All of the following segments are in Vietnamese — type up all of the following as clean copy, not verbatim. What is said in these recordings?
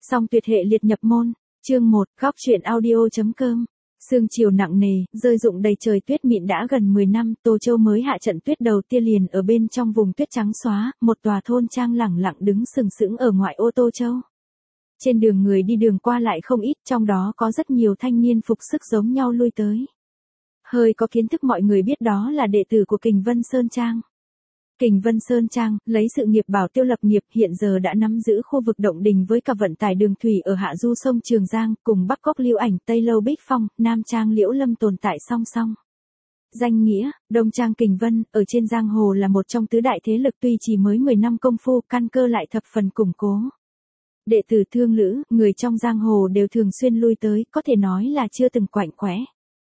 Song tuyệt hệ liệt nhập môn. Chương 1, góc truyện audio.com. Sương chiều nặng nề, rơi rụng đầy trời tuyết mịn đã gần 10 năm, Tô Châu mới hạ trận tuyết đầu tiên liền ở bên trong vùng tuyết trắng xóa, một tòa thôn trang lẳng lặng đứng sừng sững ở ngoại ô Tô Châu. Trên đường người đi đường qua lại không ít, trong đó có rất nhiều thanh niên phục sức giống nhau lui tới. Hơi có kiến thức mọi người biết đó là đệ tử của Kình Vân Sơn Trang. Kình Vân Sơn Trang, lấy sự nghiệp bảo tiêu lập nghiệp, hiện giờ đã nắm giữ khu vực động đình với cả vận tải đường thủy ở hạ du sông Trường Giang, cùng Bắc Cốc Lưu Ảnh, Tây Lâu Bích Phong, Nam Trang Liễu Lâm tồn tại song song. Danh nghĩa, Đông Trang Kình Vân, ở trên giang hồ là một trong tứ đại thế lực tuy chỉ mới 10 năm công phu, căn cơ lại thập phần củng cố. Đệ tử thương lữ, người trong giang hồ đều thường xuyên lui tới, có thể nói là chưa từng quạnh quẽ.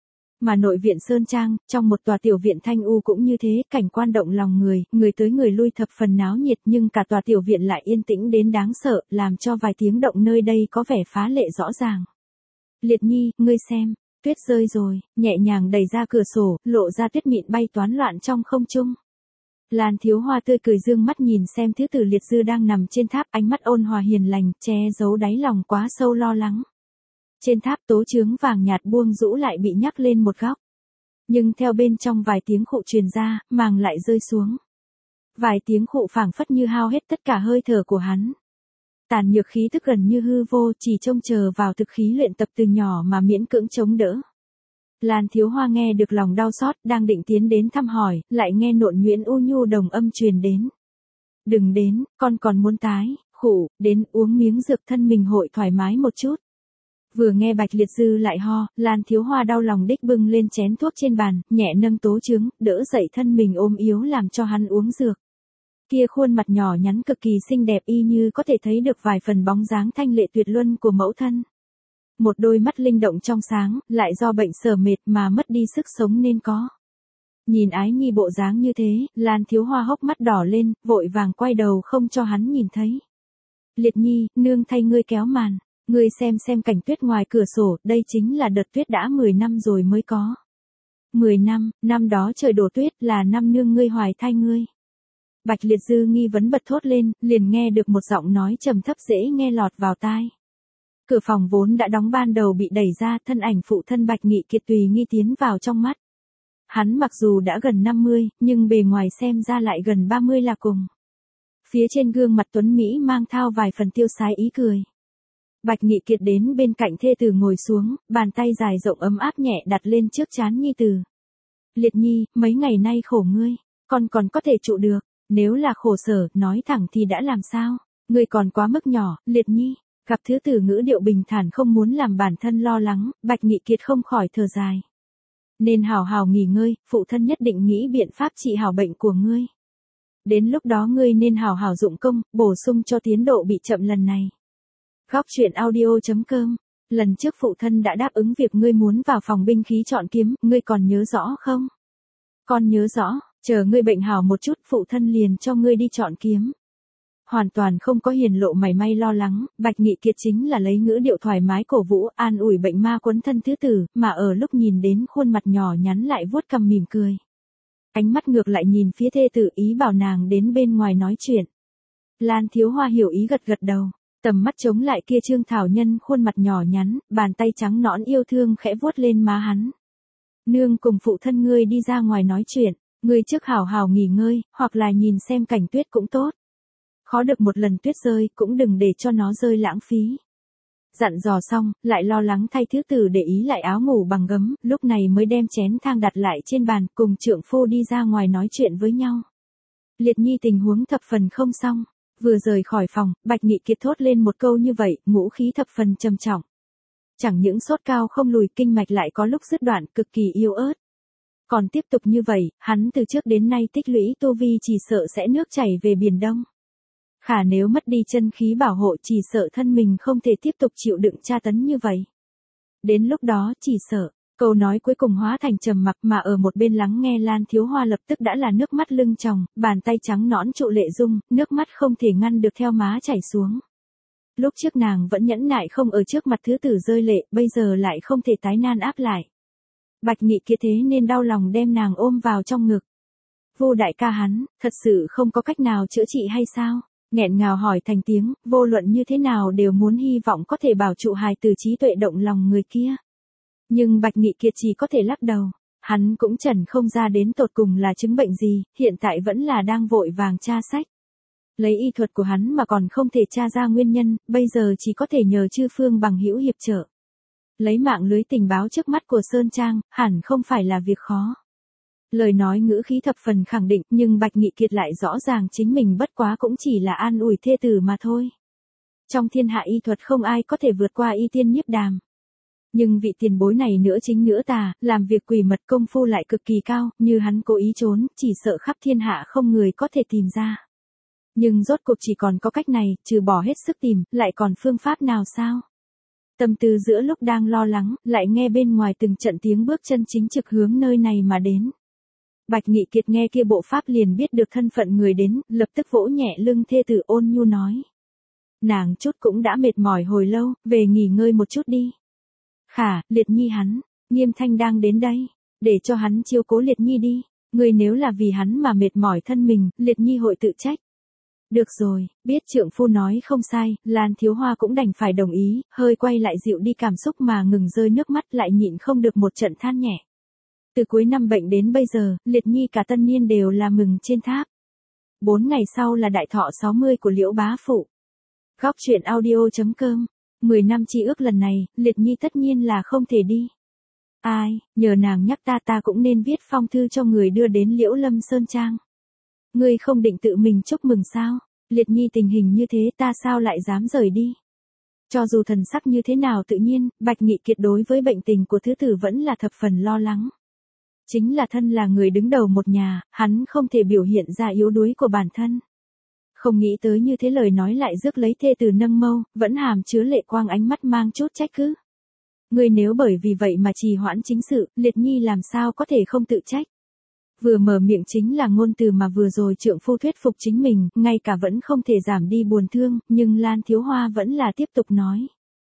Mà nội viện Sơn Trang, trong một tòa tiểu viện thanh u cũng như thế, cảnh quan động lòng người tới người lui thập phần náo nhiệt, nhưng cả tòa tiểu viện lại yên tĩnh đến đáng sợ, làm cho vài tiếng động nơi đây có vẻ phá lệ rõ ràng. Liệt Nhi, ngươi xem, tuyết rơi rồi, nhẹ nhàng đẩy ra cửa sổ, lộ ra tuyết mịn bay toán loạn trong không trung. Lan Thiếu Hoa tươi cười dương mắt nhìn xem thứ tử Liệt Dư đang nằm trên tháp, ánh mắt ôn hòa hiền lành, che giấu đáy lòng quá sâu lo lắng. Trên tháp tố chướng vàng nhạt buông rũ lại bị nhắc lên một góc. Nhưng theo bên trong vài tiếng khụ truyền ra, màng lại rơi xuống. Vài tiếng khụ phảng phất như hao hết tất cả hơi thở của hắn. Tàn nhược khí tức gần như hư vô, chỉ trông chờ vào thực khí luyện tập từ nhỏ mà miễn cưỡng chống đỡ. Lan Thiếu Hoa nghe được lòng đau xót, đang định tiến đến thăm hỏi, lại nghe nộn nhuyễn u nhu đồng âm truyền đến. Đừng đến, con còn muốn tái, khụ, đến uống miếng dược thân mình hội thoải mái một chút. Vừa nghe Bạch Liệt Dư lại ho, Lan Thiếu Hoa đau lòng đích bưng lên chén thuốc trên bàn, nhẹ nâng tố trướng, đỡ dậy thân mình ôm yếu làm cho hắn uống dược. Kia khuôn mặt nhỏ nhắn cực kỳ xinh đẹp y như có thể thấy được vài phần bóng dáng thanh lệ tuyệt luân của mẫu thân. Một đôi mắt linh động trong sáng, lại do bệnh sở mệt mà mất đi sức sống nên có. Nhìn Ái Nhi bộ dáng như thế, Lan Thiếu Hoa hốc mắt đỏ lên, vội vàng quay đầu không cho hắn nhìn thấy. Liệt Nhi, nương thay ngươi kéo màn. Ngươi xem cảnh tuyết ngoài cửa sổ, đây chính là đợt tuyết đã 10 năm rồi mới có. 10 năm, năm đó trời đổ tuyết là năm nương ngươi hoài thai ngươi. Bạch Liệt Dư nghi vấn bật thốt lên, liền nghe được một giọng nói trầm thấp dễ nghe lọt vào tai. Cửa phòng vốn đã đóng ban đầu bị đẩy ra, thân ảnh phụ thân Bạch Nghị Kiệt tùy nghi tiến vào trong mắt. Hắn mặc dù đã gần 50, nhưng bề ngoài xem ra lại gần 30 là cùng. Phía trên gương mặt tuấn Mỹ mang thao vài phần tiêu sái ý cười. Bạch Nghị Kiệt đến bên cạnh thê tử ngồi xuống, bàn tay dài rộng ấm áp nhẹ đặt lên trước trán nhi tử. Liệt Nhi, mấy ngày nay khổ ngươi, con còn có thể trụ được, nếu là khổ sở, nói thẳng thì đã làm sao, ngươi còn quá mức nhỏ, Liệt Nhi. Gặp thứ tử ngữ điệu bình thản không muốn làm bản thân lo lắng, Bạch Nghị Kiệt không khỏi thở dài. Nên hào hào nghỉ ngơi, phụ thân nhất định nghĩ biện pháp trị hảo bệnh của ngươi. Đến lúc đó ngươi nên hào hào dụng công, bổ sung cho tiến độ bị chậm lần này. Góc truyện audio.com. Lần trước phụ thân đã đáp ứng việc ngươi muốn vào phòng binh khí chọn kiếm, ngươi còn nhớ rõ không? Con nhớ rõ, chờ ngươi bệnh hảo một chút, phụ thân liền cho ngươi đi chọn kiếm. Hoàn toàn không có hiển lộ mảy may lo lắng, Bạch Nghị Kiệt chính là lấy ngữ điệu thoải mái cổ vũ, an ủi bệnh ma quấn thân thứ tử, mà ở lúc nhìn đến khuôn mặt nhỏ nhắn lại vuốt cằm mỉm cười. Ánh mắt ngược lại nhìn phía thê tử ý bảo nàng đến bên ngoài nói chuyện. Lan Thiếu Hoa hiểu ý gật gật đầu. Tầm mắt chống lại kia Trương Thảo Nhân khuôn mặt nhỏ nhắn, bàn tay trắng nõn yêu thương khẽ vuốt lên má hắn. Nương cùng phụ thân ngươi đi ra ngoài nói chuyện, ngươi trước hảo hảo nghỉ ngơi, hoặc là nhìn xem cảnh tuyết cũng tốt. Khó được một lần tuyết rơi, cũng đừng để cho nó rơi lãng phí. Dặn dò xong, lại lo lắng thay thứ tử để ý lại áo ngủ bằng gấm, lúc này mới đem chén thang đặt lại trên bàn, cùng trượng phu đi ra ngoài nói chuyện với nhau. Liệt Nhi tình huống thập phần không xong. Vừa rời khỏi phòng, Bạch Nghị Kiệt thốt lên một câu như vậy, ngũ khí thập phần trầm trọng. Chẳng những sốt cao không lùi, kinh mạch lại có lúc dứt đoạn, cực kỳ yếu ớt. Còn tiếp tục như vậy, hắn từ trước đến nay tích lũy tu vi chỉ sợ sẽ nước chảy về Biển Đông. Khả nếu mất đi chân khí bảo hộ chỉ sợ thân mình không thể tiếp tục chịu đựng tra tấn như vậy. Đến lúc đó chỉ sợ, câu nói cuối cùng hóa thành trầm mặc, mà ở một bên lắng nghe Lan Thiếu Hoa lập tức đã là nước mắt lưng tròng, bàn tay trắng nõn trụ lệ dung, nước mắt không thể ngăn được theo má chảy xuống. Lúc trước nàng vẫn nhẫn nại không ở trước mặt thứ tử rơi lệ, bây giờ lại không thể tái nan áp lại. Bạch Nghị Kiệt thế nên đau lòng đem nàng ôm vào trong ngực. Vô đại ca hắn, thật sự không có cách nào chữa trị hay sao? Nghẹn ngào hỏi thành tiếng, vô luận như thế nào đều muốn hy vọng có thể bảo trụ hài từ trí tuệ động lòng người kia. Nhưng Bạch Nghị Kiệt chỉ có thể lắc đầu. Hắn cũng chẩn không ra đến tột cùng là chứng bệnh gì, hiện tại vẫn là đang vội vàng tra sách. Lấy y thuật của hắn mà còn không thể tra ra nguyên nhân, bây giờ chỉ có thể nhờ chư phương bằng hữu hiệp trợ. Lấy mạng lưới tình báo trước mắt của Sơn Trang, hẳn không phải là việc khó. Lời nói ngữ khí thập phần khẳng định, nhưng Bạch Nghị Kiệt lại rõ ràng chính mình bất quá cũng chỉ là an ủi thê tử mà thôi. Trong thiên hạ y thuật không ai có thể vượt qua y tiên nhiếp đàm. Nhưng vị tiền bối này nữa chính nữa tà, làm việc quỷ mật công phu lại cực kỳ cao, như hắn cố ý trốn, chỉ sợ khắp thiên hạ không người có thể tìm ra. Nhưng rốt cuộc chỉ còn có cách này, trừ bỏ hết sức tìm, lại còn phương pháp nào sao? Tâm tư giữa lúc đang lo lắng, lại nghe bên ngoài từng trận tiếng bước chân chính trực hướng nơi này mà đến. Bạch Nghị Kiệt nghe kia bộ pháp liền biết được thân phận người đến, lập tức vỗ nhẹ lưng thê tử ôn nhu nói. Nàng chút cũng đã mệt mỏi hồi lâu, về nghỉ ngơi một chút đi. Khả, Liệt Nhi hắn, Nghiêm Thanh đang đến đây, để cho hắn chiếu cố Liệt Nhi đi, người nếu là vì hắn mà mệt mỏi thân mình, Liệt Nhi hội tự trách. Được rồi, biết trượng phu nói không sai, Lan Thiếu Hoa cũng đành phải đồng ý, hơi quay lại dịu đi cảm xúc mà ngừng rơi nước mắt lại nhịn không được một trận than nhẹ. Từ cuối năm bệnh đến bây giờ, Liệt Nhi cả tân niên đều là mừng trên tháp. 4 ngày sau là đại thọ 60 của Liễu bá phụ. Góc truyện audio.com 10 năm chi ước lần này, Liệt Nhi tất nhiên là không thể đi. Ai, nhờ nàng nhắc ta cũng nên viết phong thư cho người đưa đến Liễu Lâm Sơn Trang. Ngươi không định tự mình chúc mừng sao? Liệt Nhi tình hình như thế ta sao lại dám rời đi? Cho dù thần sắc như thế nào tự nhiên, Bạch Nghị Kiệt đối với bệnh tình của thứ tử vẫn là thập phần lo lắng. Chính là thân là người đứng đầu một nhà, hắn không thể biểu hiện ra yếu đuối của bản thân. Không nghĩ tới như thế lời nói lại rước lấy thê tử nâng mâu, vẫn hàm chứa lệ quang ánh mắt mang chút trách cứ. Ngươi nếu bởi vì vậy mà trì hoãn chính sự, Liệt Nhi làm sao có thể không tự trách. Vừa mở miệng chính là ngôn từ mà vừa rồi trượng phu thuyết phục chính mình, ngay cả vẫn không thể giảm đi buồn thương, nhưng Lan Thiếu Hoa vẫn là tiếp tục nói.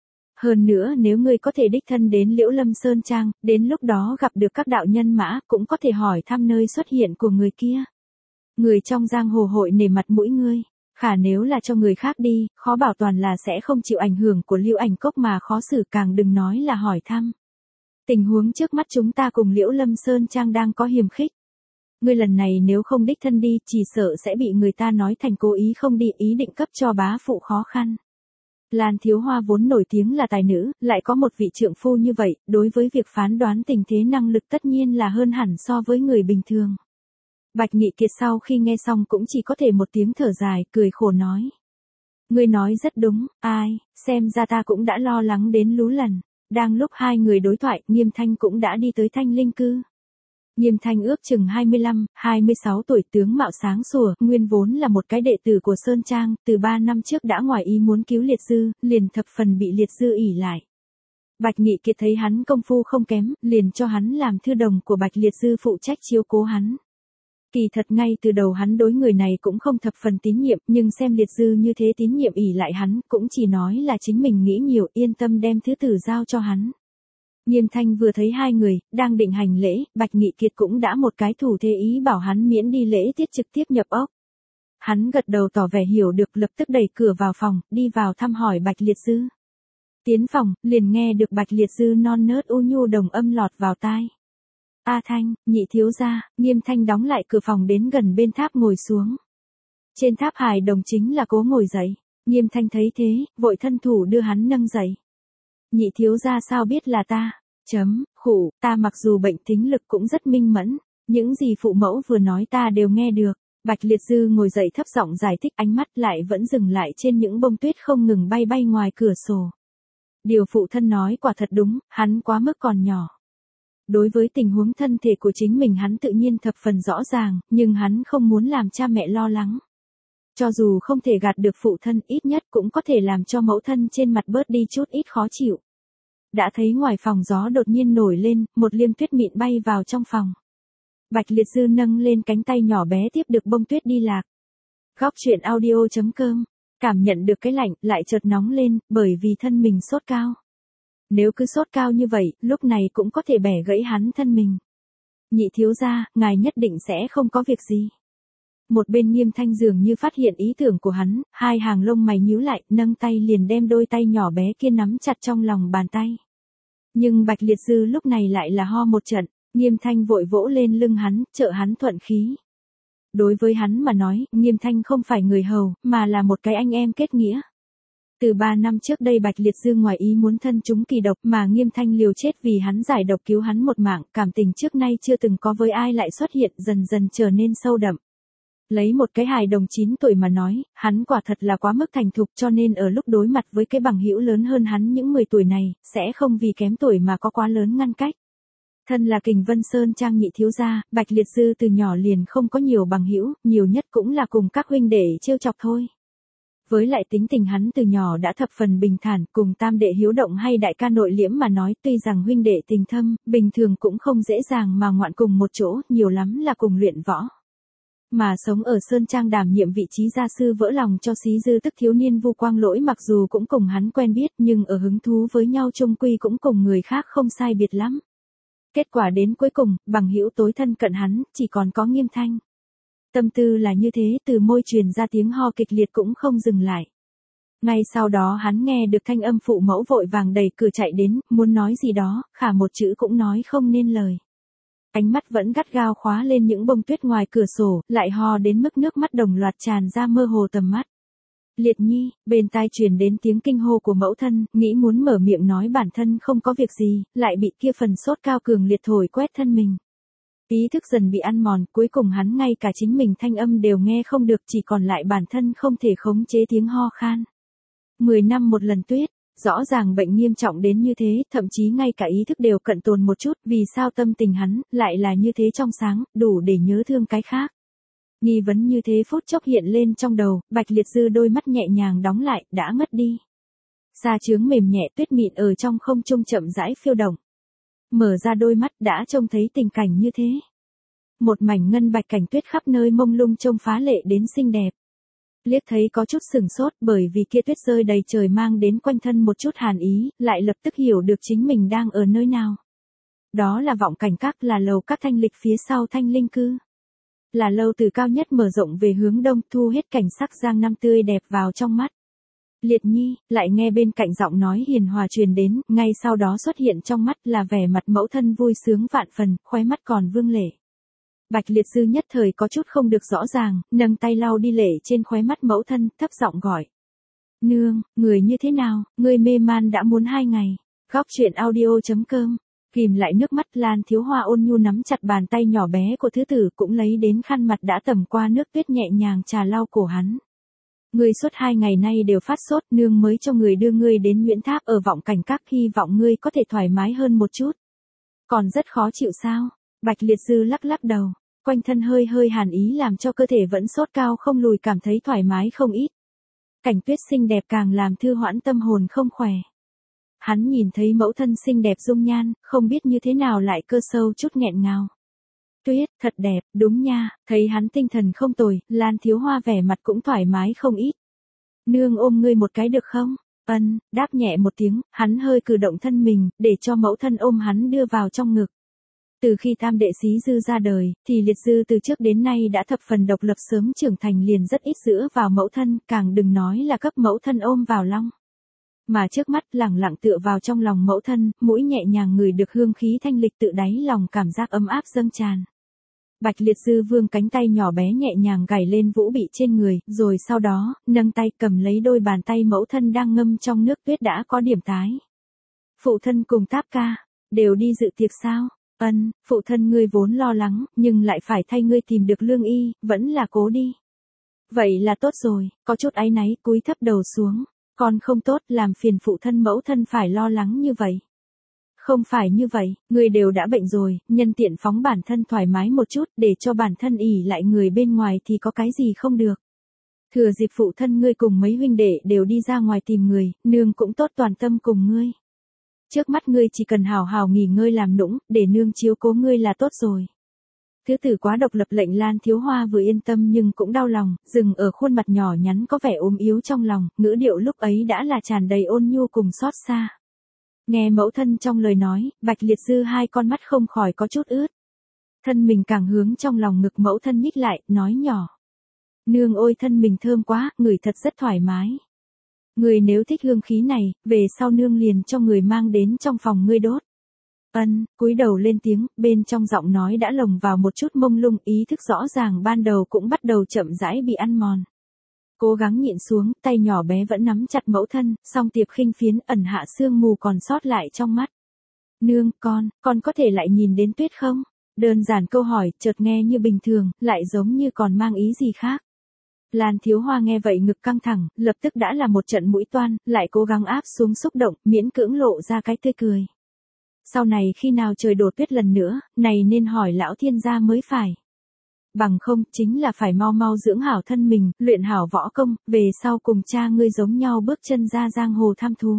Hơn nữa nếu ngươi có thể đích thân đến Liễu Lâm Sơn Trang, đến lúc đó gặp được các đạo nhân mã, cũng có thể hỏi thăm nơi xuất hiện của người kia. Người trong giang hồ hội nể mặt mũi ngươi, khả nếu là cho người khác đi, khó bảo toàn là sẽ không chịu ảnh hưởng của Lưu Ảnh Cốc mà khó xử, càng đừng nói là hỏi thăm. Tình huống trước mắt chúng ta cùng Liễu Lâm Sơn Trang đang có hiềm khích. Ngươi lần này nếu không đích thân đi, chỉ sợ sẽ bị người ta nói thành cố ý không đi, ý định cấp cho bá phụ khó khăn. Lan Thiếu Hoa vốn nổi tiếng là tài nữ, lại có một vị trượng phu như vậy, đối với việc phán đoán tình thế năng lực tất nhiên là hơn hẳn so với người bình thường. Bạch Nghị Kiệt sau khi nghe xong cũng chỉ có thể một tiếng thở dài, cười khổ nói. Ngươi nói rất đúng, ai, xem ra ta cũng đã lo lắng đến lú lần. Đang lúc hai người đối thoại, Nghiêm Thanh cũng đã đi tới Thanh Linh Cư. Nghiêm Thanh ước chừng 25, 26 tuổi, tướng mạo sáng sủa, nguyên vốn là một cái đệ tử của Sơn Trang, từ 3 năm trước đã ngoài ý muốn cứu Liệt Dư, liền thập phần bị Liệt Dư ỷ lại. Bạch Nghị Kiệt thấy hắn công phu không kém, liền cho hắn làm thư đồng của Bạch Liệt Dư phụ trách chiếu cố hắn. Kỳ thật ngay từ đầu hắn đối người này cũng không thập phần tín nhiệm, nhưng xem Liệt Dư như thế tín nhiệm ỷ lại hắn, cũng chỉ nói là chính mình nghĩ nhiều, yên tâm đem thứ tử giao cho hắn. Nghiêm Thanh vừa thấy hai người, đang định hành lễ, Bạch Nghị Kiệt cũng đã một cái thủ thế ý bảo hắn miễn đi lễ tiết trực tiếp nhập ốc. Hắn gật đầu tỏ vẻ hiểu được, lập tức đẩy cửa vào phòng, đi vào thăm hỏi Bạch Liệt Dư. Tiến phòng, liền nghe được Bạch Liệt Dư non nớt u nhu đồng âm lọt vào tai. A Thanh, nhị thiếu gia. Nghiêm Thanh đóng lại cửa phòng đến gần bên tháp ngồi xuống. Trên tháp hài đồng chính là Cố ngồi dậy. Nghiêm Thanh thấy thế, vội thân thủ đưa hắn nâng dậy. Nhị thiếu gia sao biết là ta? Khụ, ta mặc dù bệnh thính lực cũng rất minh mẫn, những gì phụ mẫu vừa nói ta đều nghe được. Bạch Liệt Dư ngồi dậy thấp giọng giải thích, ánh mắt lại vẫn dừng lại trên những bông tuyết không ngừng bay bay ngoài cửa sổ. Điều phụ thân nói quả thật đúng, hắn quá mức còn nhỏ. Đối với tình huống thân thể của chính mình hắn tự nhiên thập phần rõ ràng, nhưng hắn không muốn làm cha mẹ lo lắng. Cho dù không thể gạt được phụ thân, ít nhất cũng có thể làm cho mẫu thân trên mặt bớt đi chút ít khó chịu. Đã thấy ngoài phòng gió đột nhiên nổi lên, một liêm tuyết mịn bay vào trong phòng. Bạch Liệt Dư nâng lên cánh tay nhỏ bé tiếp được bông tuyết đi lạc. Góc truyện audio.com, cảm nhận được cái lạnh, lại chợt nóng lên, bởi vì thân mình sốt cao. Nếu cứ sốt cao như vậy, lúc này cũng có thể bẻ gãy hắn thân mình. Nhị thiếu gia, ngài nhất định sẽ không có việc gì. Một bên Nghiêm Thanh dường như phát hiện ý tưởng của hắn, hai hàng lông mày nhíu lại, nâng tay liền đem đôi tay nhỏ bé kia nắm chặt trong lòng bàn tay. Nhưng Bạch Liệt Dư lúc này lại là ho một trận, Nghiêm Thanh vội vỗ lên lưng hắn, trợ hắn thuận khí. Đối với hắn mà nói, Nghiêm Thanh không phải người hầu, mà là một cái anh em kết nghĩa. Từ 3 năm trước đây Bạch Liệt Dư ngoài ý muốn thân trúng kỳ độc mà Nghiêm Thanh liều chết vì hắn giải độc cứu hắn một mạng, cảm tình trước nay chưa từng có với ai lại xuất hiện dần dần trở nên sâu đậm. Lấy một cái hài đồng 9 tuổi mà nói, hắn quả thật là quá mức thành thục cho nên ở lúc đối mặt với cái bằng hữu lớn hơn hắn những 10 tuổi này, sẽ không vì kém tuổi mà có quá lớn ngăn cách. Thân là Kình Vân Sơn trang nhị thiếu gia, Bạch Liệt Dư từ nhỏ liền không có nhiều bằng hữu, nhiều nhất cũng là cùng các huynh đệ trêu chọc thôi. Với lại tính tình hắn từ nhỏ đã thập phần bình thản, cùng tam đệ Hiếu Động hay đại ca Nội Liễm mà nói, tuy rằng huynh đệ tình thâm, bình thường cũng không dễ dàng mà ngoạn cùng một chỗ, nhiều lắm là cùng luyện võ. Mà sống ở Sơn Trang đảm nhiệm vị trí gia sư vỡ lòng cho Xí Dư tức thiếu niên Vu Quang Lỗi, mặc dù cũng cùng hắn quen biết nhưng ở hứng thú với nhau chung quy cũng cùng người khác không sai biệt lắm. Kết quả đến cuối cùng, bằng hữu tối thân cận hắn, chỉ còn có Nghiêm Thanh. Tâm tư là như thế, từ môi truyền ra tiếng ho kịch liệt cũng không dừng lại. Ngay sau đó hắn nghe được thanh âm phụ mẫu vội vàng đẩy cửa chạy đến, muốn nói gì đó, khả một chữ cũng nói không nên lời. Ánh mắt vẫn gắt gao khóa lên những bông tuyết ngoài cửa sổ, lại ho đến mức nước mắt đồng loạt tràn ra mơ hồ tầm mắt. Liệt Nhi, bên tai truyền đến tiếng kinh hô của mẫu thân, nghĩ muốn mở miệng nói bản thân không có việc gì, lại bị kia phần sốt cao cường liệt thổi quét thân mình. Ý thức dần bị ăn mòn, cuối cùng hắn ngay cả chính mình thanh âm đều nghe không được, chỉ còn lại bản thân không thể khống chế tiếng ho khan. 10 năm một lần tuyết, rõ ràng bệnh nghiêm trọng đến như thế, thậm chí ngay cả ý thức đều cận tồn một chút, vì sao tâm tình hắn lại là như thế trong sáng, đủ để nhớ thương cái khác. Nghi vấn như thế phút chốc hiện lên trong đầu, Bạch Liệt Dư đôi mắt nhẹ nhàng đóng lại, đã ngất đi. Sa chướng mềm nhẹ tuyết mịn ở trong không trung chậm rãi phiêu động. Mở ra đôi mắt đã trông thấy tình cảnh như thế. Một mảnh ngân bạch cảnh tuyết khắp nơi mông lung trông phá lệ đến xinh đẹp. Liếc thấy có chút sừng sốt bởi vì kia tuyết rơi đầy trời mang đến quanh thân một chút hàn ý, lại lập tức hiểu được chính mình đang ở nơi nào. Đó là Vọng Cảnh Các, là lầu các thanh lịch phía sau Thanh Linh Cư. Là lâu từ cao nhất mở rộng về hướng đông, thu hết cảnh sắc giang năm tươi đẹp vào trong mắt. Liệt Nhi, lại nghe bên cạnh giọng nói hiền hòa truyền đến, ngay sau đó xuất hiện trong mắt là vẻ mặt mẫu thân vui sướng vạn phần, khóe mắt còn vương lệ. Bạch Liệt Dư nhất thời có chút không được rõ ràng, nâng tay lau đi lệ trên khóe mắt mẫu thân, thấp giọng gọi. Nương, người như thế nào, người mê man đã muốn 2 ngày. Góc truyện audio.com. Kìm lại nước mắt, Lan Thiếu Hoa ôn nhu nắm chặt bàn tay nhỏ bé của thứ tử, cũng lấy đến khăn mặt đã tẩm qua nước tuyết nhẹ nhàng trà lau cổ hắn. Ngươi suốt 2 ngày nay đều phát sốt, nương mới cho người đưa ngươi đến Nguyễn Tháp ở Vọng Cảnh Các, hy vọng ngươi có thể thoải mái hơn một chút. Còn rất khó chịu sao? Bạch Liệt Dư lắc lắc đầu, quanh thân hơi hơi hàn ý làm cho cơ thể vẫn sốt cao không lùi cảm thấy thoải mái không ít. Cảnh tuyết xinh đẹp càng làm thư hoãn tâm hồn không khỏe. Hắn nhìn thấy mẫu thân xinh đẹp dung nhan, không biết như thế nào lại cơ sâu chút nghẹn ngào. Tuyết, thật đẹp, đúng nha, thấy hắn tinh thần không tồi, Lan Thiếu Hoa vẻ mặt cũng thoải mái không ít. Nương ôm ngươi một cái được không? Ân, đáp nhẹ một tiếng, hắn hơi cử động thân mình, để cho mẫu thân ôm hắn đưa vào trong ngực. Từ khi tam đệ Xí Dư ra đời, thì Liệt Dư từ trước đến nay đã thập phần độc lập, sớm trưởng thành liền rất ít dựa vào mẫu thân, càng đừng nói là cấp mẫu thân ôm vào lòng. Mà trước mắt lẳng lặng tựa vào trong lòng mẫu thân, mũi nhẹ nhàng ngửi được hương khí thanh lịch, tự đáy lòng cảm giác ấm áp dâng tràn. Bạch Liệt Dư vươn cánh tay nhỏ bé nhẹ nhàng gảy lên vũ bị trên người, rồi sau đó, nâng tay cầm lấy đôi bàn tay mẫu thân đang ngâm trong nước tuyết đã có điểm tái. Phụ thân cùng Táp ca, đều đi dự tiệc sao? Ân, phụ thân ngươi vốn lo lắng, nhưng lại phải thay ngươi tìm được lương y, vẫn là cố đi. Vậy là tốt rồi, có chút áy náy, cúi thấp đầu xuống. Con không tốt, làm phiền phụ thân mẫu thân phải lo lắng như vậy. Không phải như vậy, người đều đã bệnh rồi, nhân tiện phóng bản thân thoải mái một chút, để cho bản thân ỉ lại người bên ngoài thì có cái gì không được. Thừa dịp phụ thân ngươi cùng mấy huynh đệ đều đi ra ngoài tìm người, nương cũng tốt toàn tâm cùng ngươi. Trước mắt ngươi chỉ cần hào hào nghỉ ngơi làm nũng, để nương chiếu cố ngươi là tốt rồi. Thứ tử quá độc lập, lệnh Lan Thiếu Hoa vừa yên tâm nhưng cũng đau lòng, dừng ở khuôn mặt nhỏ nhắn có vẻ ốm yếu trong lòng, ngữ điệu lúc ấy đã là tràn đầy ôn nhu cùng xót xa. Nghe mẫu thân trong lời nói, Bạch Liệt Dư hai con mắt không khỏi có chút ướt. Thân mình càng hướng trong lòng ngực mẫu thân nhích lại, nói nhỏ. Nương ôi thân mình thơm quá, ngửi thật rất thoải mái. Người nếu thích hương khí này, về sau nương liền cho người mang đến trong phòng ngươi đốt. Ân, cúi đầu lên tiếng, bên trong giọng nói đã lồng vào một chút mông lung, ý thức rõ ràng ban đầu cũng bắt đầu chậm rãi bị ăn mòn. Cố gắng nhịn xuống, tay nhỏ bé vẫn nắm chặt mẫu thân, song tiệp khinh phiến ẩn hạ sương mù còn sót lại trong mắt. Nương, con có thể lại nhìn đến tuyết không? Đơn giản câu hỏi, chợt nghe như bình thường, lại giống như còn mang ý gì khác. Lan Thiếu Hoa nghe vậy ngực căng thẳng, lập tức đã là một trận mũi toan, lại cố gắng áp xuống xúc động, miễn cưỡng lộ ra cái tươi cười. Sau này khi nào trời đổ tuyết lần nữa, này nên hỏi lão thiên gia mới phải. Bằng không, chính là phải mau mau dưỡng hảo thân mình, luyện hảo võ công, về sau cùng cha ngươi giống nhau bước chân ra giang hồ tham thú.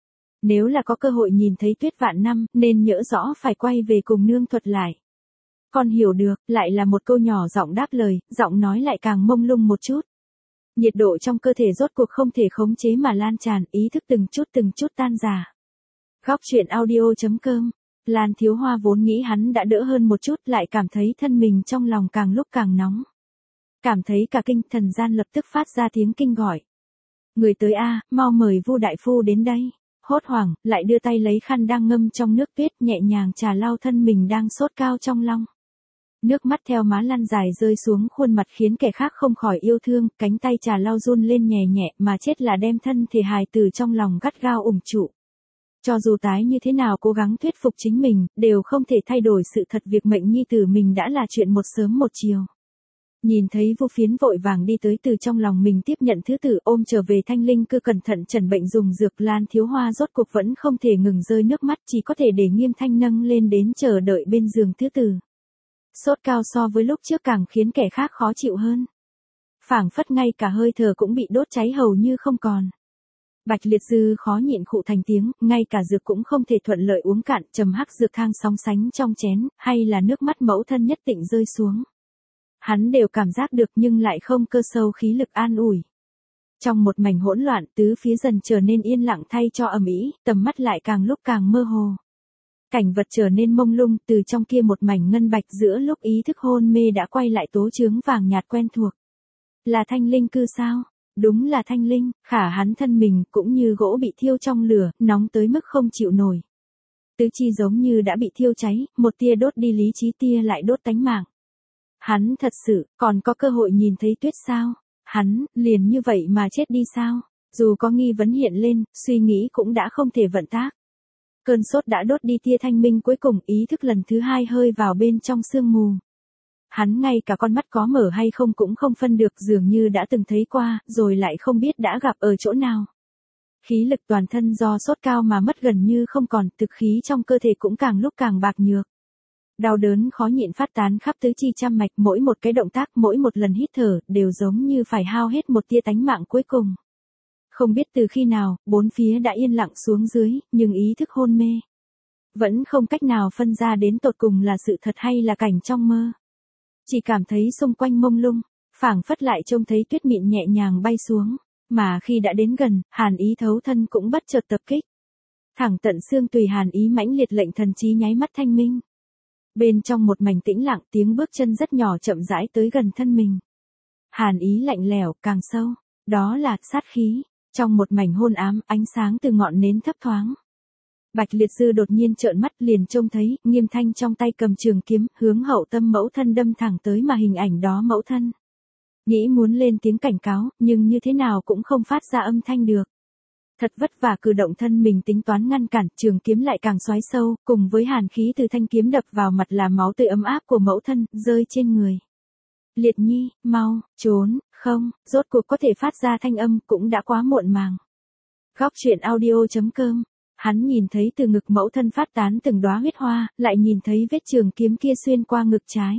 Nếu là có cơ hội nhìn thấy tuyết vạn năm, nên nhỡ rõ phải quay về cùng nương thuật lại. Con hiểu được, lại là một câu nhỏ giọng đáp lời, giọng nói lại càng mông lung một chút. Nhiệt độ trong cơ thể rốt cuộc không thể khống chế mà lan tràn, ý thức từng chút tan rã. Góc truyện audio.com. Lan Thiếu Hoa vốn nghĩ hắn đã đỡ hơn một chút, lại cảm thấy thân mình trong lòng càng lúc càng nóng. Cảm thấy cả kinh, thần gian lập tức phát ra tiếng kinh gọi. Người tới a, mau mời Vu đại phu đến đây. Hốt hoảng, lại đưa tay lấy khăn đang ngâm trong nước tuyết, nhẹ nhàng trà lau thân mình đang sốt cao trong lòng. Nước mắt theo má lăn dài rơi xuống khuôn mặt khiến kẻ khác không khỏi yêu thương, cánh tay trà lau run lên nhẹ nhẹ mà chết là đem thân thể hài từ trong lòng gắt gao ủng trụ. Cho dù tái như thế nào cố gắng thuyết phục chính mình, đều không thể thay đổi sự thật việc mệnh nhi tử mình đã là chuyện một sớm một chiều. Nhìn thấy Vu Phiến vội vàng đi tới, từ trong lòng mình tiếp nhận thứ tử ôm trở về Thanh Linh cư cẩn thận trần bệnh dùng dược, Lan Thiếu Hoa rốt cuộc vẫn không thể ngừng rơi nước mắt, chỉ có thể để Nghiêm Thanh nâng lên đến chờ đợi bên giường thứ tử. Sốt cao so với lúc trước càng khiến kẻ khác khó chịu hơn. Phảng phất ngay cả hơi thở cũng bị đốt cháy hầu như không còn. Bạch Liệt Dư khó nhịn khụ thành tiếng, ngay cả dược cũng không thể thuận lợi uống cạn, trầm hắc dược thang sóng sánh trong chén, hay là nước mắt mẫu thân nhất định rơi xuống. Hắn đều cảm giác được nhưng lại không cơ sâu khí lực an ủi. Trong một mảnh hỗn loạn, tứ phía dần trở nên yên lặng thay cho ầm ĩ, tầm mắt lại càng lúc càng mơ hồ. Cảnh vật trở nên mông lung, từ trong kia một mảnh ngân bạch giữa lúc ý thức hôn mê đã quay lại tố chướng vàng nhạt quen thuộc. Là Thanh Linh cư sao? Đúng là Thanh Linh, khả hắn thân mình cũng như gỗ bị thiêu trong lửa, nóng tới mức không chịu nổi. Tứ chi giống như đã bị thiêu cháy, một tia đốt đi lý trí, tia lại đốt tánh mạng. Hắn thật sự, còn có cơ hội nhìn thấy tuyết sao? Hắn, liền như vậy mà chết đi sao? Dù có nghi vấn hiện lên, suy nghĩ cũng đã không thể vận tác. Cơn sốt đã đốt đi tia thanh minh cuối cùng, ý thức lần thứ hai hơi vào bên trong sương mù. Hắn ngay cả con mắt có mở hay không cũng không phân được, dường như đã từng thấy qua, rồi lại không biết đã gặp ở chỗ nào. Khí lực toàn thân do sốt cao mà mất gần như không còn, thực khí trong cơ thể cũng càng lúc càng bạc nhược. Đau đớn khó nhịn phát tán khắp tứ chi trăm mạch, mỗi một cái động tác, mỗi một lần hít thở, đều giống như phải hao hết một tia tánh mạng cuối cùng. Không biết từ khi nào, bốn phía đã yên lặng xuống dưới, nhưng ý thức hôn mê. Vẫn không cách nào phân ra đến tột cùng là sự thật hay là cảnh trong mơ. Chỉ cảm thấy xung quanh mông lung, phảng phất lại trông thấy tuyết mịn nhẹ nhàng bay xuống, mà khi đã đến gần, hàn ý thấu thân cũng bất chợt tập kích. Thẳng tận xương tùy hàn ý mãnh liệt lệnh thần trí nháy mắt thanh minh. Bên trong một mảnh tĩnh lặng, tiếng bước chân rất nhỏ chậm rãi tới gần thân mình. Hàn ý lạnh lẽo, càng sâu, đó là sát khí. Trong một mảnh hôn ám, ánh sáng từ ngọn nến thấp thoáng. Bạch Liệt Dư đột nhiên trợn mắt, liền trông thấy, Nghiêm Thanh trong tay cầm trường kiếm, hướng hậu tâm mẫu thân đâm thẳng tới, mà hình ảnh đó mẫu thân. Nghĩ muốn lên tiếng cảnh cáo, nhưng như thế nào cũng không phát ra âm thanh được. Thật vất vả cử động thân mình tính toán ngăn cản, trường kiếm lại càng xoáy sâu, cùng với hàn khí từ thanh kiếm đập vào mặt là máu tươi ấm áp của mẫu thân, rơi trên người. Liệt Nhi, mau, trốn, không, rốt cuộc có thể phát ra thanh âm cũng đã quá muộn màng. Góc truyện audio.com. Hắn nhìn thấy từ ngực mẫu thân phát tán từng đóa huyết hoa, lại nhìn thấy vết trường kiếm kia xuyên qua ngực trái.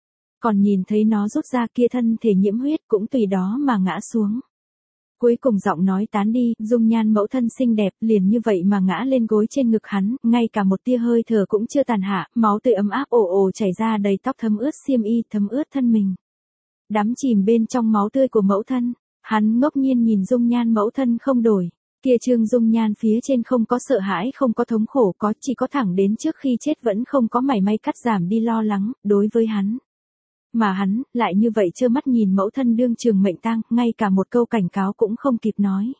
Còn nhìn thấy nó rút ra kia thân thể nhiễm huyết cũng tùy đó mà ngã xuống. Cuối cùng giọng nói tán đi, dung nhan mẫu thân xinh đẹp liền như vậy mà ngã lên gối trên ngực hắn, ngay cả một tia hơi thở cũng chưa tàn hạ, máu tươi ấm áp ồ ồ chảy ra đầy tóc, thấm ướt xiêm y, thấm ướt thân mình. Đắm chìm bên trong máu tươi của mẫu thân, hắn ngốc nhiên nhìn dung nhan mẫu thân không đổi. Kia trương dung nhan phía trên không có sợ hãi, không có thống khổ, chỉ có thẳng đến trước khi chết vẫn không có mảy may cắt giảm đi lo lắng, đối với hắn. mà hắn, lại như vậy trơ mắt nhìn mẫu thân đương trường mệnh tang, ngay cả một câu cảnh cáo cũng không kịp nói.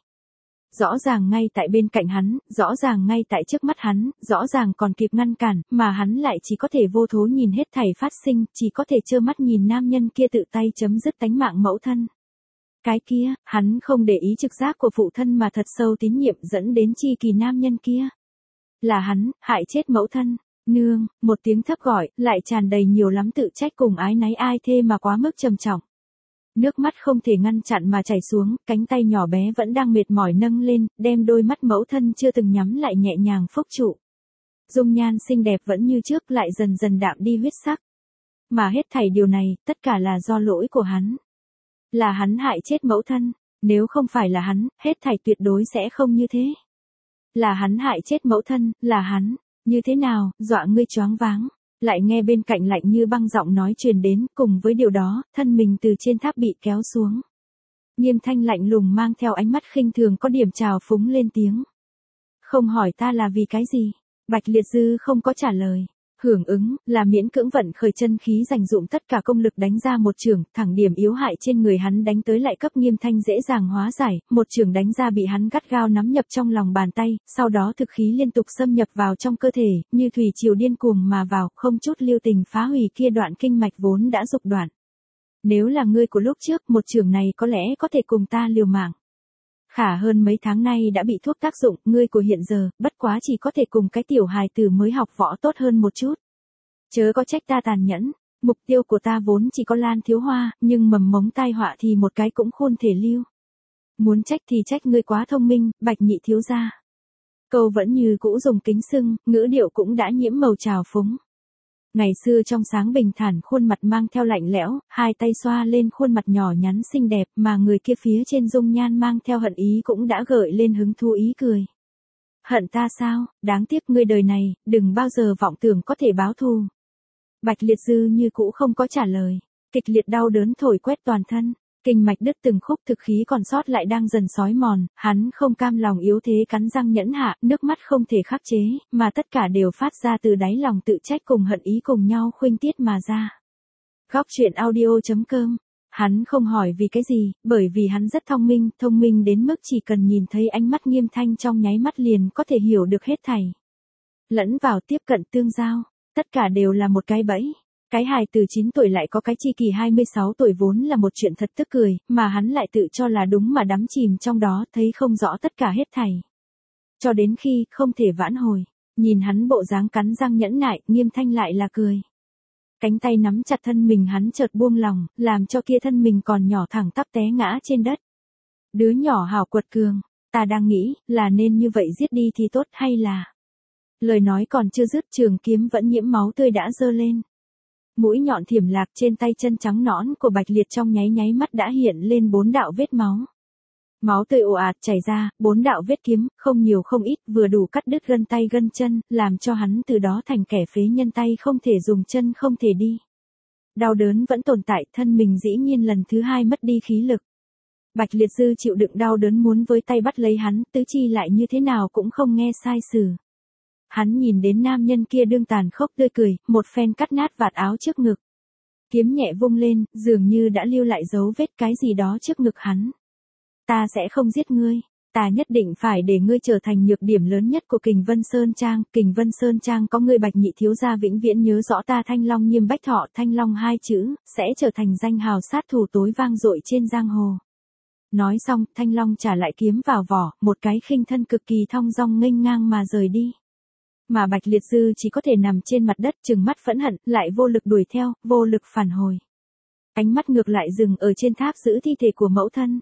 Rõ ràng ngay tại bên cạnh hắn, rõ ràng ngay tại trước mắt hắn, rõ ràng còn kịp ngăn cản, mà hắn lại chỉ có thể vô thố nhìn hết thảy phát sinh, chỉ có thể trơ mắt nhìn nam nhân kia tự tay chấm dứt tánh mạng mẫu thân. Cái kia, hắn không để ý trực giác của phụ thân mà thật sâu tín nhiệm dẫn đến chi kỳ nam nhân kia. Là hắn, hại chết mẫu thân. Nương, một tiếng thấp gọi, lại tràn đầy nhiều lắm tự trách cùng ái náy ai thê mà quá mức trầm trọng. Nước mắt không thể ngăn chặn mà chảy xuống, cánh tay nhỏ bé vẫn đang mệt mỏi nâng lên, đem đôi mắt mẫu thân chưa từng nhắm lại nhẹ nhàng phúc trụ. Dung nhan xinh đẹp vẫn như trước lại dần dần đạm đi huyết sắc. Mà hết thảy điều này, tất cả là do lỗi của hắn. Là hắn hại chết mẫu thân, nếu không phải là hắn, hết thảy tuyệt đối sẽ không như thế. Là hắn hại chết mẫu thân, là hắn, như thế nào, dọa ngươi choáng váng. Lại nghe bên cạnh lạnh như băng giọng nói truyền đến, cùng với điều đó, thân mình từ trên tháp bị kéo xuống. Nghiêm Thanh lạnh lùng mang theo ánh mắt khinh thường có điểm trào phúng lên tiếng. Không hỏi ta là vì cái gì? Bạch Liệt Dư không có trả lời. Hưởng ứng, là miễn cưỡng vận khởi chân khí dành dụng tất cả công lực đánh ra một chưởng, thẳng điểm yếu hại trên người hắn đánh tới lại cấp Nghiêm Thanh dễ dàng hóa giải, một chưởng đánh ra bị hắn gắt gao nắm nhập trong lòng bàn tay, sau đó thực khí liên tục xâm nhập vào trong cơ thể, như thủy triều điên cuồng mà vào, không chút lưu tình phá hủy kia đoạn kinh mạch vốn đã dục đoạn. Nếu là ngươi của lúc trước, một chưởng này có lẽ có thể cùng ta liều mạng. Khả hơn mấy tháng nay đã bị thuốc tác dụng, ngươi của hiện giờ, bất quá chỉ có thể cùng cái tiểu hài tử mới học võ tốt hơn một chút. Chớ có trách ta tàn nhẫn, mục tiêu của ta vốn chỉ có Lan Thiếu Hoa, nhưng mầm mống tai họa thì một cái cũng khôn thể lưu. Muốn trách thì trách ngươi quá thông minh, Bạch nhị thiếu gia. Câu vẫn như cũ dùng kính xưng, ngữ điệu cũng đã nhiễm màu trào phúng. Ngày xưa trong sáng bình thản khuôn mặt mang theo lạnh lẽo, hai tay xoa lên khuôn mặt nhỏ nhắn xinh đẹp mà người kia phía trên dung nhan mang theo hận ý cũng đã gợi lên hứng thú ý cười. Hận ta sao, đáng tiếc ngươi đời này, đừng bao giờ vọng tưởng có thể báo thù. Bạch Liệt Dư như cũ không có trả lời, kịch liệt đau đớn thổi quét toàn thân. Kinh mạch đứt từng khúc thực khí còn sót lại đang dần xói mòn, hắn không cam lòng yếu thế cắn răng nhẫn hạ, nước mắt không thể khắc chế, mà tất cả đều phát ra từ đáy lòng tự trách cùng hận ý cùng nhau khuynh tiết mà ra. Góc truyện audio.com. Hắn không hỏi vì cái gì, bởi vì hắn rất thông minh đến mức chỉ cần nhìn thấy ánh mắt Nghiêm Thanh trong nháy mắt liền có thể hiểu được hết thảy. Lẫn vào tiếp cận tương giao, tất cả đều là một cái bẫy. Cái hài từ 9 tuổi lại có cái chi kỳ 26 tuổi vốn là một chuyện thật tức cười, mà hắn lại tự cho là đúng mà đắm chìm trong đó, thấy không rõ tất cả hết thảy. Cho đến khi không thể vãn hồi, nhìn hắn bộ dáng cắn răng nhẫn nại, Nghiêm Thanh lại là cười. Cánh tay nắm chặt thân mình hắn chợt buông lòng, làm cho kia thân mình còn nhỏ thẳng tắp té ngã trên đất. Đứa nhỏ hào quật cường, ta đang nghĩ, là nên như vậy giết đi thì tốt hay là... Lời nói còn chưa dứt, trường kiếm vẫn nhiễm máu tươi đã giơ lên. Mũi nhọn thiểm lạc trên tay chân trắng nõn của Bạch Liệt trong nháy mắt đã hiện lên 4 đạo vết máu. Máu tươi ồ ạt chảy ra, 4 đạo vết kiếm, không nhiều không ít, vừa đủ cắt đứt gân tay gân chân, làm cho hắn từ đó thành kẻ phế nhân tay không thể dùng chân không thể đi. Đau đớn vẫn tồn tại, thân mình dĩ nhiên lần thứ hai mất đi khí lực. Bạch Liệt Dư chịu đựng đau đớn muốn với tay bắt lấy hắn, tứ chi lại như thế nào cũng không nghe sai sử. Hắn nhìn đến nam nhân kia đương tàn khốc tươi cười, một phen cắt nát vạt áo trước ngực. Kiếm nhẹ vung lên, dường như đã lưu lại dấu vết cái gì đó trước ngực hắn. Ta sẽ không giết ngươi, ta nhất định phải để ngươi trở thành nhược điểm lớn nhất của Kình Vân Sơn Trang. Kình Vân Sơn Trang có ngươi Bạch nhị thiếu gia vĩnh viễn nhớ rõ ta Thanh Long Nghiêm Bách Thọ, Thanh Long hai chữ, sẽ trở thành danh hào sát thủ tối vang dội trên giang hồ. Nói xong, Thanh Long trả lại kiếm vào vỏ, một cái khinh thân cực kỳ thong dong nghênh ngang mà rời đi. Mà Bạch Liệt Dư chỉ có thể nằm trên mặt đất trừng mắt phẫn hận, lại vô lực đuổi theo, vô lực phản hồi. Ánh mắt ngược lại dừng ở trên tháp giữ thi thể của mẫu thân.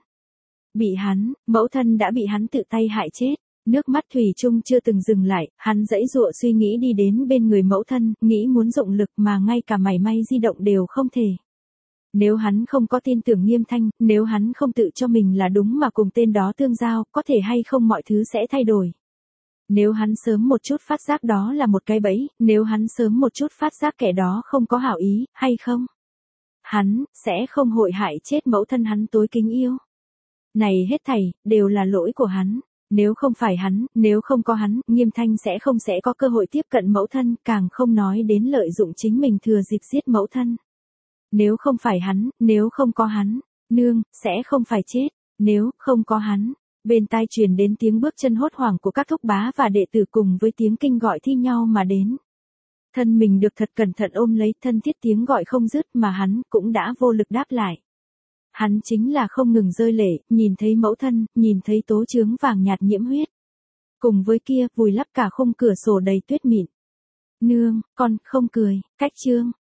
Mẫu thân đã bị hắn tự tay hại chết. Nước mắt thủy chung chưa từng dừng lại, hắn giãy giụa suy nghĩ đi đến bên người mẫu thân, nghĩ muốn dụng lực mà ngay cả mảy may di động đều không thể. Nếu hắn không có tin tưởng Nghiêm Thanh, nếu hắn không tự cho mình là đúng mà cùng tên đó tương giao, có thể hay không mọi thứ sẽ thay đổi. Nếu hắn sớm một chút phát giác đó là một cái bẫy, nếu hắn sớm một chút phát giác kẻ đó không có hảo ý, hay không? Hắn, sẽ không hội hại chết mẫu thân hắn tối kính yêu. Này hết thảy, đều là lỗi của hắn. Nếu không phải hắn, nếu không có hắn, Nghiêm Thanh sẽ có cơ hội tiếp cận mẫu thân, càng không nói đến lợi dụng chính mình thừa dịp giết mẫu thân. Nếu không phải hắn, nếu không có hắn, nương, sẽ không phải chết. Nếu không có hắn, bên tai truyền đến tiếng bước chân hốt hoảng của các thúc bá và đệ tử cùng với tiếng kinh gọi thi nhau mà đến. Thân mình được thật cẩn thận ôm lấy, thân thiết tiếng gọi không dứt mà hắn cũng đã vô lực đáp lại. Hắn chính là không ngừng rơi lệ, nhìn thấy mẫu thân, nhìn thấy tố chướng vàng nhạt nhiễm huyết. Cùng với kia, vùi lấp cả khung cửa sổ đầy tuyết mịn. Nương, con không cười, cách Trương.